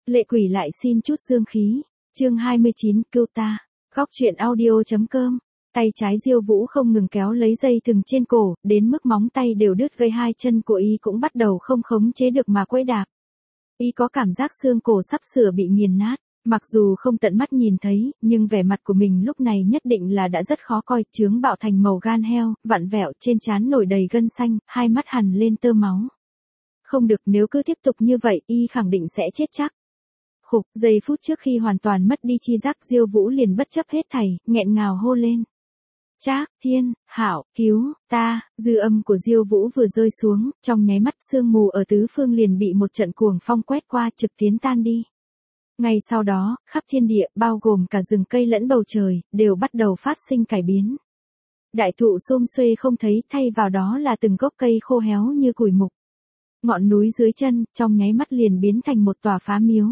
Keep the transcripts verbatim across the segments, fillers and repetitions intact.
Lệ quỷ lại xin chút dương khí. Chương hai mươi chín, cưu ta. Góc truyện audio.com. Tay trái Diêu Vũ không ngừng kéo lấy dây thừng trên cổ, đến mức móng tay đều đứt gây hai chân của y cũng bắt đầu không khống chế được mà quẫy đạp. Y có cảm giác xương cổ sắp sửa bị nghiền nát. Mặc dù không tận mắt nhìn thấy, nhưng vẻ mặt của mình lúc này nhất định là đã rất khó coi, chướng bạo thành màu gan heo, vặn vẹo, trên trán nổi đầy gân xanh, hai mắt hằn lên tơ máu. Không được, nếu cứ tiếp tục như vậy, y khẳng định sẽ chết chắc. Khục, giây phút trước khi hoàn toàn mất đi chi giác, Diêu Vũ liền bất chấp hết thảy, nghẹn ngào hô lên. Trác Thiên, Hảo, cứu ta. Dư âm của Diêu Vũ vừa rơi xuống, trong nháy mắt sương mù ở tứ phương liền bị một trận cuồng phong quét qua, trực tiến tan đi. Ngay sau đó, khắp thiên địa, bao gồm cả rừng cây lẫn bầu trời, đều bắt đầu phát sinh cải biến. Đại thụ xum xuê không thấy, thay vào đó là từng gốc cây khô héo như củi mục. Ngọn núi dưới chân, trong nháy mắt liền biến thành một tòa phá miếu.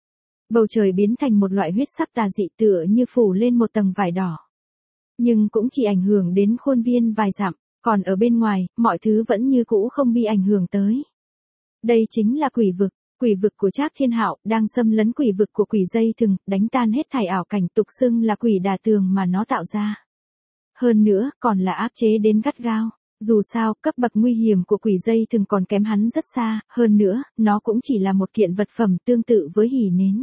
Bầu trời biến thành một loại huyết sắc tà dị, tựa như phủ lên một tầng vải đỏ. Nhưng cũng chỉ ảnh hưởng đến khuôn viên vài dặm, còn ở bên ngoài, mọi thứ vẫn như cũ không bị ảnh hưởng tới. Đây chính là quỷ vực. Quỷ vực của Trác Thiên Hạo đang xâm lấn quỷ vực của quỷ dây thừng, đánh tan hết thảy ảo cảnh tục xưng là quỷ đà tường mà nó tạo ra. Hơn nữa, còn là áp chế đến gắt gao. Dù sao, cấp bậc nguy hiểm của quỷ dây thừng còn kém hắn rất xa, hơn nữa, nó cũng chỉ là một kiện vật phẩm tương tự với hỉ nến.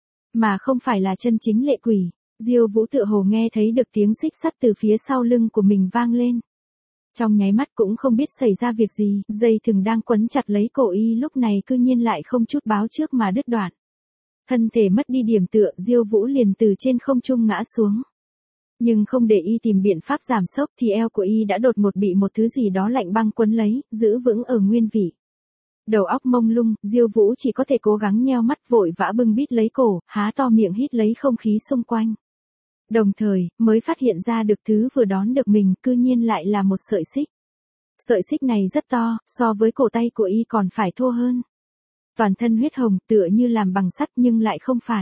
Mà không phải là chân chính lệ quỷ. Diêu Vũ tựa hồ nghe thấy được tiếng xích sắt từ phía sau lưng của mình vang lên. Trong nháy mắt cũng không biết xảy ra việc gì, dây thừng đang quấn chặt lấy cổ y lúc này cư nhiên lại không chút báo trước mà đứt đoạn. Thân thể mất đi điểm tựa, Diêu Vũ liền từ trên không trung ngã xuống. Nhưng không để y tìm biện pháp giảm sốc thì eo của y đã đột một bị một thứ gì đó lạnh băng quấn lấy, giữ vững ở nguyên vị. Đầu óc mông lung, Diêu Vũ chỉ có thể cố gắng nheo mắt, vội vã bưng bít lấy cổ, há to miệng hít lấy không khí xung quanh. Đồng thời, mới phát hiện ra được thứ vừa đón được mình cư nhiên lại là một sợi xích. Sợi xích này rất to, so với cổ tay của y còn phải thô hơn. Toàn thân huyết hồng, tựa như làm bằng sắt nhưng lại không phải.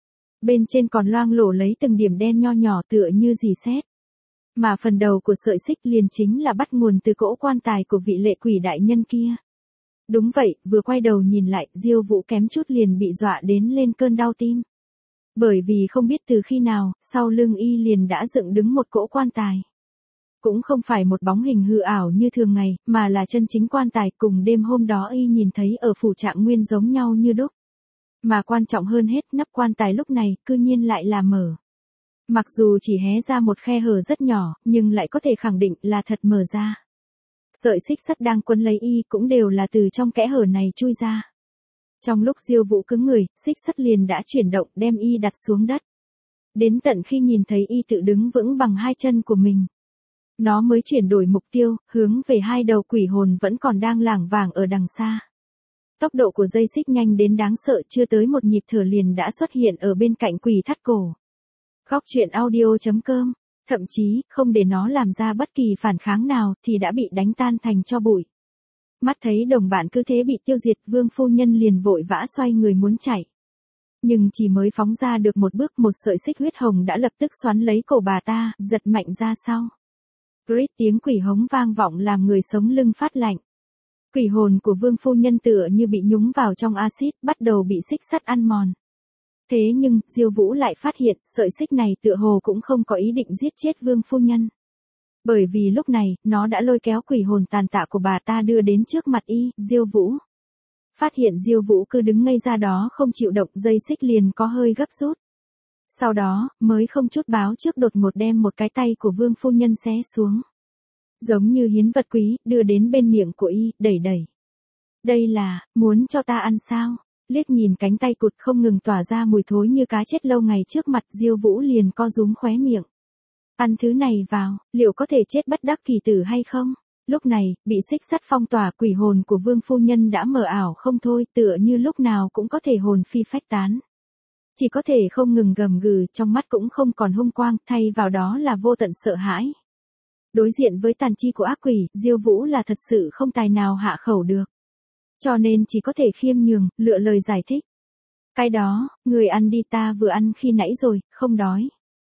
Bên trên còn loang lổ lấy từng điểm đen nho nhỏ tựa như rỉ sét. Mà phần đầu của sợi xích liền chính là bắt nguồn từ cỗ quan tài của vị lệ quỷ đại nhân kia. Đúng vậy, vừa quay đầu nhìn lại, Diêu Vũ kém chút liền bị dọa đến lên cơn đau tim. Bởi vì không biết từ khi nào, sau lưng y liền đã dựng đứng một cỗ quan tài. Cũng không phải một bóng hình hư ảo như thường ngày, mà là chân chính quan tài cùng đêm hôm đó y nhìn thấy ở phủ Trạng Nguyên giống nhau như đúc. Mà quan trọng hơn hết, nắp quan tài lúc này, cư nhiên lại là mở. Mặc dù chỉ hé ra một khe hở rất nhỏ, nhưng lại có thể khẳng định là thật mở ra. Sợi xích sắt đang quấn lấy y cũng đều là từ trong kẽ hở này chui ra. Trong lúc Diêu Vũ cứng người, xích sắt liền đã chuyển động đem y đặt xuống đất. Đến tận khi nhìn thấy y tự đứng vững bằng hai chân của mình. Nó mới chuyển đổi mục tiêu, hướng về hai đầu quỷ hồn vẫn còn đang lảng vảng ở đằng xa. Tốc độ của dây xích nhanh đến đáng sợ, chưa tới một nhịp thở liền đã xuất hiện ở bên cạnh quỷ thắt cổ. Góc truyện audio.com. Thậm chí, không để nó làm ra bất kỳ phản kháng nào thì đã bị đánh tan thành tro bụi. Mắt thấy đồng bạn cứ thế bị tiêu diệt, Vương phu nhân liền vội vã xoay người muốn chạy. Nhưng chỉ mới phóng ra được một bước, một sợi xích huyết hồng đã lập tức xoắn lấy cổ bà ta, giật mạnh ra sau. Rít tiếng quỷ hống vang vọng làm người sống lưng phát lạnh. Quỷ hồn của Vương phu nhân tựa như bị nhúng vào trong axit, bắt đầu bị xích sắt ăn mòn. Thế nhưng, Diêu Vũ lại phát hiện, sợi xích này tựa hồ cũng không có ý định giết chết Vương phu nhân. Bởi vì lúc này, nó đã lôi kéo quỷ hồn tàn tạ của bà ta đưa đến trước mặt y, Diêu Vũ. Phát hiện Diêu Vũ cứ đứng ngây ra đó không chịu động, dây xích liền có hơi gấp rút. Sau đó, mới không chút báo trước đột ngột đem một cái tay của Vương phu nhân xé xuống. Giống như hiến vật quý, đưa đến bên miệng của y, đẩy đẩy. Đây là, muốn cho ta ăn sao? Liếc nhìn cánh tay cụt không ngừng tỏa ra mùi thối như cá chết lâu ngày trước mặt, Diêu Vũ liền co rúm khóe miệng. Ăn thứ này vào, liệu có thể chết bất đắc kỳ tử hay không? Lúc này, bị xích sắt phong tỏa, quỷ hồn của Vương phu nhân đã mờ ảo không thôi, tựa như lúc nào cũng có thể hồn phi phách tán. Chỉ có thể không ngừng gầm gừ, trong mắt cũng không còn hung quang, thay vào đó là vô tận sợ hãi. Đối diện với tàn chi của ác quỷ, Diêu Vũ là thật sự không tài nào hạ khẩu được. Cho nên chỉ có thể khiêm nhường, lựa lời giải thích. Cái đó, người ăn đi, ta vừa ăn khi nãy rồi, không đói.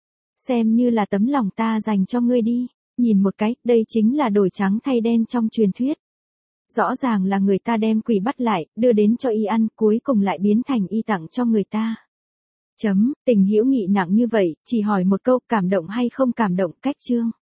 Xem như là tấm lòng ta dành cho ngươi đi. Nhìn một cái, đây chính là đổi trắng thay đen trong truyền thuyết. Rõ ràng là người ta đem quỷ bắt lại, đưa đến cho y ăn, cuối cùng lại biến thành y tặng cho người ta. Chấm, tình hữu nghị nặng như vậy, chỉ hỏi một câu, cảm động hay không cảm động, cách chương.